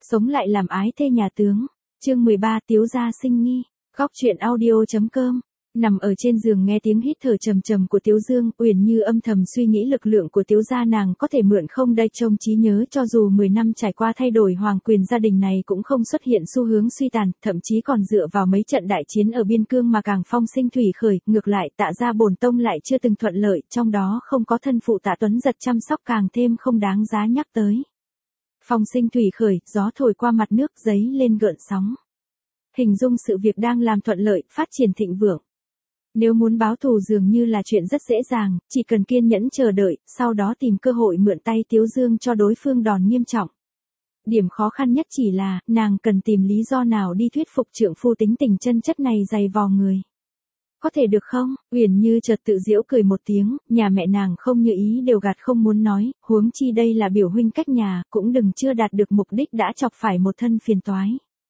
Sống lại làm ái thê nhà tướng. Chương 13 Tiếu gia sinh nghi. Góc truyện audio.com. Nằm ở trên giường nghe tiếng hít thở trầm trầm của Tiếu Dương, Uyển Như âm thầm suy nghĩ lực lượng của Tiếu gia nàng có thể mượn không đây, trong trí nhớ cho dù 10 năm trải qua thay đổi hoàng quyền, gia đình này cũng không xuất hiện xu hướng suy tàn, thậm chí còn dựa vào mấy trận đại chiến ở biên cương mà càng phong sinh thủy khởi, ngược lại Tạ gia bổn tông lại chưa từng thuận lợi, trong đó không có thân phụ Tạ Tuấn Giật chăm sóc càng thêm không đáng giá nhắc tới. Phong sinh thủy khởi, gió thổi qua mặt nước giấy lên gợn sóng. Hình dung sự việc đang làm thuận lợi, phát triển thịnh vượng. Nếu muốn báo thù dường như là chuyện rất dễ dàng, chỉ cần kiên nhẫn chờ đợi, sau đó tìm cơ hội mượn tay Tiếu Dương cho đối phương đòn nghiêm trọng. Điểm khó khăn nhất chỉ là, nàng cần tìm lý do nào đi thuyết phục trượng phu tính tình chân chất này dày vò người. Có thể được không? Uyển Như chợt tự giễu cười một tiếng, nhà mẹ nàng không như ý đều gạt không muốn nói, huống chi đây là biểu huynh cách nhà, cũng đừng chưa đạt được mục đích đã chọc phải một thân phiền toái.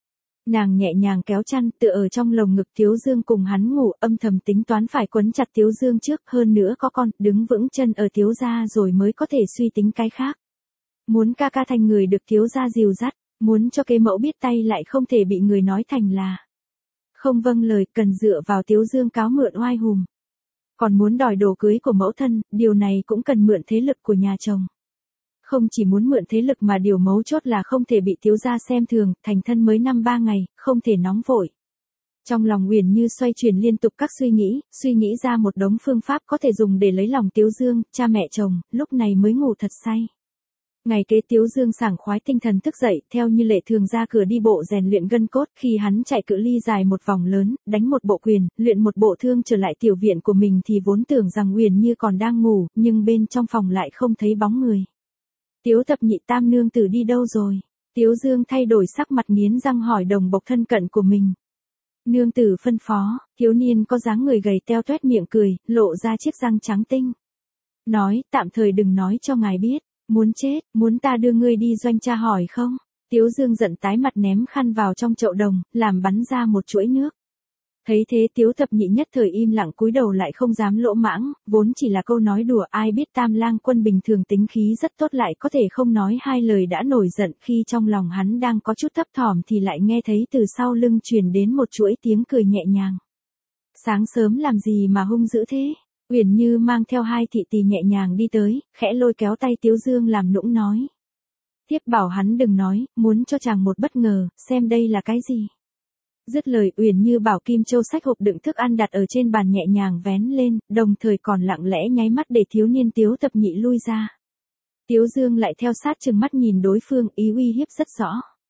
Nàng nhẹ nhàng kéo chăn tựa ở trong lồng ngực Tiếu Dương cùng hắn ngủ, âm thầm tính toán phải quấn chặt Tiếu Dương trước, hơn nữa có con, đứng vững chân ở Tiếu gia rồi mới có thể suy tính cái khác. Muốn ca ca thành người được Tiếu gia dìu dắt, muốn cho kế mẫu biết tay lại không thể bị người nói thành là không vâng lời, cần dựa vào Tiếu Dương cáo mượn oai hùm. Còn muốn đòi đồ cưới của mẫu thân, điều này cũng cần mượn thế lực của nhà chồng. Không chỉ muốn mượn thế lực mà điều mấu chốt là không thể bị Tiếu gia xem thường, thành thân mới 5-3 ngày, không thể nóng vội. Trong lòng Uyển Như xoay chuyển liên tục các suy nghĩ ra một đống phương pháp có thể dùng để lấy lòng Tiếu Dương, cha mẹ chồng, lúc này mới ngủ thật say. Ngày kế Tiếu Dương sảng khoái tinh thần thức dậy, theo như lệ thường ra cửa đi bộ rèn luyện gân cốt, khi hắn chạy cự ly dài một vòng lớn, đánh một bộ quyền, luyện một bộ thương trở lại tiểu viện của mình thì vốn tưởng rằng Uyển Như còn đang ngủ, nhưng bên trong phòng lại không thấy bóng người. Tiếu thập nhị tam nương tử đi đâu rồi? Tiếu Dương thay đổi sắc mặt nghiến răng hỏi đồng bộc thân cận của mình. Nương tử phân phó, thiếu niên có dáng người gầy teo toét miệng cười, lộ ra chiếc răng trắng tinh. Nói, tạm thời đừng nói cho ngài biết, muốn chết, muốn ta đưa ngươi đi doanh tra hỏi không? Tiếu Dương giận tái mặt ném khăn vào trong chậu đồng, làm bắn ra một chuỗi nước. Thấy thế Tiếu thập nhị nhất thời im lặng cúi đầu lại không dám lỗ mãng, vốn chỉ là câu nói đùa, ai biết Tam Lang Quân bình thường tính khí rất tốt lại có thể không nói hai lời đã nổi giận, khi trong lòng hắn đang có chút thấp thỏm thì lại nghe thấy từ sau lưng truyền đến một chuỗi tiếng cười nhẹ nhàng. Sáng sớm làm gì mà hung dữ thế? Uyển Như mang theo hai thị tỳ nhẹ nhàng đi tới, khẽ lôi kéo tay Tiếu Dương làm nũng nói. Tiếp bảo hắn đừng nói, muốn cho chàng một bất ngờ, xem đây là cái gì. Dứt lời Uyển Như bảo Kim Châu xách hộp đựng thức ăn đặt ở trên bàn nhẹ nhàng vén lên, đồng thời còn lặng lẽ nháy mắt để thiếu niên Tiếu thập nhị lui ra. Tiếu Dương lại theo sát chừng mắt nhìn đối phương, ý uy hiếp rất rõ.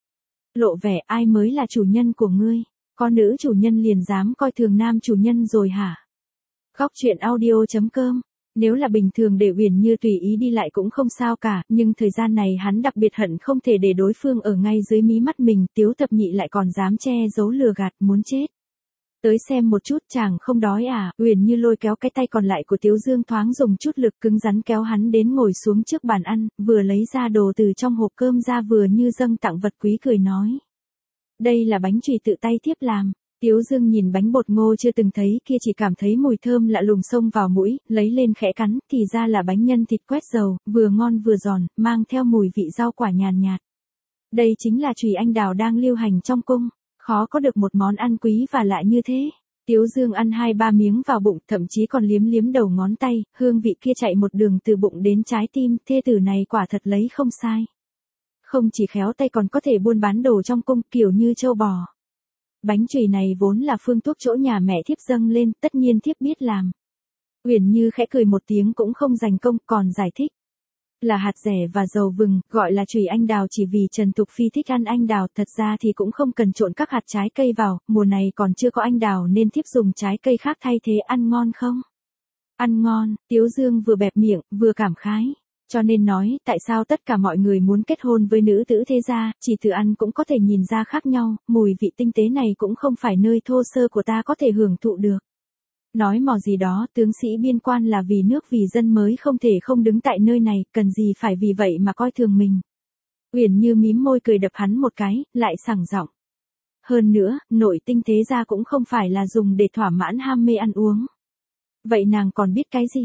Lộ vẻ ai mới là chủ nhân của ngươi, có nữ chủ nhân liền dám coi thường nam chủ nhân rồi hả? Góc truyện audio.com. Nếu là bình thường để Uyển Như tùy ý đi lại cũng không sao cả, nhưng thời gian này hắn đặc biệt hận không thể để đối phương ở ngay dưới mí mắt mình, Tiếu thập nhị lại còn dám che giấu lừa gạt, muốn chết. Tới xem một chút, chàng không đói à? Uyển Như lôi kéo cái tay còn lại của Tiếu Dương thoáng dùng chút lực cứng rắn kéo hắn đến ngồi xuống trước bàn ăn, vừa lấy ra đồ từ trong hộp cơm ra vừa như dâng tặng vật quý cười nói. Đây là bánh chùy tự tay tiếp làm. Tiếu Dương nhìn bánh bột ngô chưa từng thấy kia chỉ cảm thấy mùi thơm lạ lùng xông vào mũi, lấy lên khẽ cắn, thì ra là bánh nhân thịt quét dầu, vừa ngon vừa giòn, mang theo mùi vị rau quả nhàn nhạt. Đây chính là chùy anh đào đang lưu hành trong cung, khó có được một món ăn quý và lạ như thế. Tiếu Dương ăn 2-3 miếng vào bụng, thậm chí còn liếm liếm đầu ngón tay, hương vị kia chạy một đường từ bụng đến trái tim, thê tử này quả thật lấy không sai. Không chỉ khéo tay còn có thể buôn bán đồ trong cung kiểu như châu bò. Bánh chùy này vốn là phương thuốc chỗ nhà mẹ thiếp dâng lên, tất nhiên thiếp biết làm. Uyển Như khẽ cười một tiếng cũng không dành công, còn giải thích. Là hạt dẻ và dầu vừng, gọi là chùy anh đào chỉ vì Trần Tục Phi thích ăn anh đào, thật ra thì cũng không cần trộn các hạt trái cây vào, mùa này còn chưa có anh đào nên thiếp dùng trái cây khác thay thế, ăn ngon không? Ăn ngon, Tiếu Dương vừa bẹp miệng, vừa cảm khái. Cho nên nói, tại sao tất cả mọi người muốn kết hôn với nữ tử thế gia, chỉ từ ăn cũng có thể nhìn ra khác nhau, mùi vị tinh tế này cũng không phải nơi thô sơ của ta có thể hưởng thụ được. Nói mò gì đó, tướng sĩ biên quan là vì nước vì dân mới không thể không đứng tại nơi này, cần gì phải vì vậy mà coi thường mình. Uyển Như mím môi cười đập hắn một cái, lại sảng giọng. Hơn nữa, nội tinh tế gia cũng không phải là dùng để thỏa mãn ham mê ăn uống. Vậy nàng còn biết cái gì?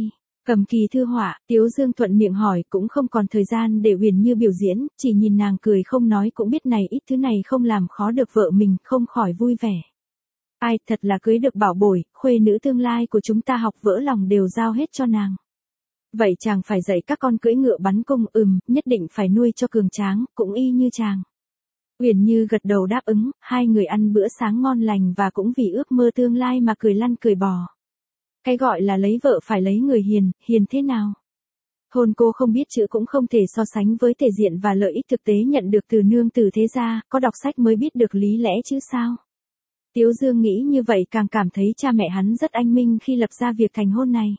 Cầm kỳ thư họa, Tiếu Dương thuận miệng hỏi, cũng không còn thời gian để Uyển Như biểu diễn, chỉ nhìn nàng cười không nói cũng biết này ít thứ này không làm khó được vợ mình, không khỏi vui vẻ. Ai, thật là cưới được bảo bối, khuê nữ tương lai của chúng ta học vỡ lòng đều giao hết cho nàng. Vậy chàng phải dạy các con cưỡi ngựa bắn cung, nhất định phải nuôi cho cường tráng, cũng y như chàng. Uyển Như gật đầu đáp ứng, hai người ăn bữa sáng ngon lành và cũng vì ước mơ tương lai mà cười lăn cười bò. Cái gọi là lấy vợ phải lấy người hiền, hiền thế nào? Hôn cô không biết chữ cũng không thể so sánh với thể diện và lợi ích thực tế nhận được từ nương tử thế gia, có đọc sách mới biết được lý lẽ chứ sao? Tiếu Dương nghĩ như vậy càng cảm thấy cha mẹ hắn rất anh minh khi lập ra việc thành hôn này.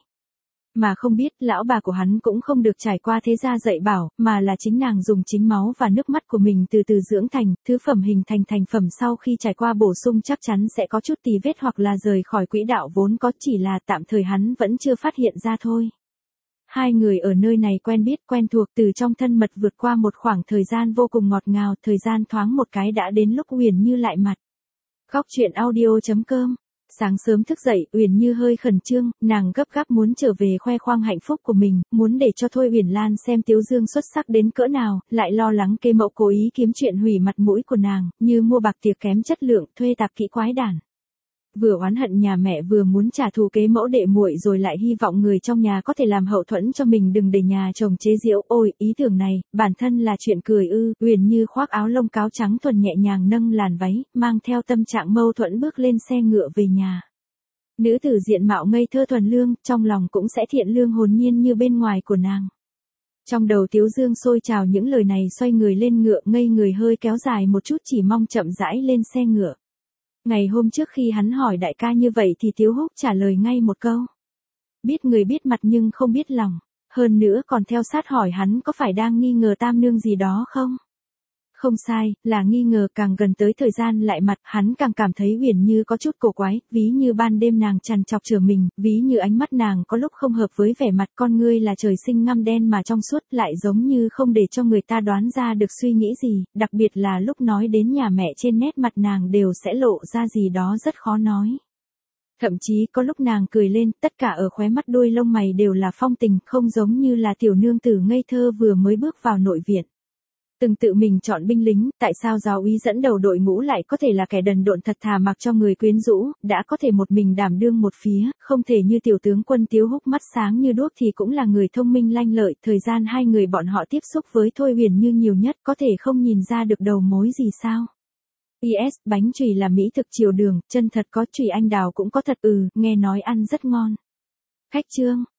Mà không biết lão bà của hắn cũng không được trải qua thế gia dạy bảo, mà là chính nàng dùng chính máu và nước mắt của mình từ từ dưỡng thành, thứ phẩm hình thành thành phẩm sau khi trải qua bổ sung chắc chắn sẽ có chút tì vết hoặc là rời khỏi quỹ đạo vốn có, chỉ là tạm thời hắn vẫn chưa phát hiện ra thôi. Hai người ở nơi này quen biết quen thuộc, từ trong thân mật vượt qua một khoảng thời gian vô cùng ngọt ngào, thời gian thoáng một cái đã đến lúc Uyển Như lại mặt. Góc truyện audio.com. Sáng sớm thức dậy, Uyển Như hơi khẩn trương, nàng gấp gáp muốn trở về khoe khoang hạnh phúc của mình, muốn để cho Thôi Uyển Lan xem Tiếu Dương xuất sắc đến cỡ nào, lại lo lắng kế mẫu cố ý kiếm chuyện hủy mặt mũi của nàng, như mua bạc tiệc kém chất lượng, thuê tạp kỹ quái đản. Vừa oán hận nhà mẹ vừa muốn trả thù kế mẫu đệ muội rồi lại hy vọng người trong nhà có thể làm hậu thuẫn cho mình đừng để nhà chồng chế giễu. Ôi, ý tưởng này, bản thân là chuyện cười ư? Uyển Như khoác áo lông cáo trắng thuần nhẹ nhàng nâng làn váy, mang theo tâm trạng mâu thuẫn bước lên xe ngựa về nhà. Nữ tử diện mạo ngây thơ thuần lương, trong lòng cũng sẽ thiện lương hồn nhiên như bên ngoài của nàng. Trong đầu Tiếu Dương sôi trào những lời này, xoay người lên ngựa, ngây người hơi kéo dài một chút chỉ mong chậm rãi lên xe ngựa. Ngày hôm trước khi hắn hỏi đại ca như vậy thì Tiếu Húc trả lời ngay một câu. Biết người biết mặt nhưng không biết lòng. Hơn nữa còn theo sát hỏi hắn có phải đang nghi ngờ tam nương gì đó không? Không sai, là nghi ngờ. Càng gần tới thời gian lại mặt, hắn càng cảm thấy Uyển Như có chút cổ quái, ví như ban đêm nàng trằn trọc chở mình, ví như ánh mắt nàng có lúc không hợp với vẻ mặt, con ngươi là trời sinh ngăm đen mà trong suốt, lại giống như không để cho người ta đoán ra được suy nghĩ gì, đặc biệt là lúc nói đến nhà mẹ trên nét mặt nàng đều sẽ lộ ra gì đó rất khó nói. Thậm chí có lúc nàng cười lên, tất cả ở khóe mắt đuôi lông mày đều là phong tình, không giống như là tiểu nương tử ngây thơ vừa mới bước vào nội viện. Từng tự mình chọn binh lính, tại sao giáo úy dẫn đầu đội ngũ lại có thể là kẻ đần độn thật thà mặc cho người quyến rũ, đã có thể một mình đảm đương một phía, không thể như tiểu tướng quân Tiếu Húc mắt sáng như đuốc thì cũng là người thông minh lanh lợi, thời gian hai người bọn họ tiếp xúc với Thôi Uyển Như nhiều nhất có thể không nhìn ra được đầu mối gì sao. PS, bánh chùy là mỹ thực Triều Đường, chân thật có, chùy anh đào cũng có thật, nghe nói ăn rất ngon. Khách trương.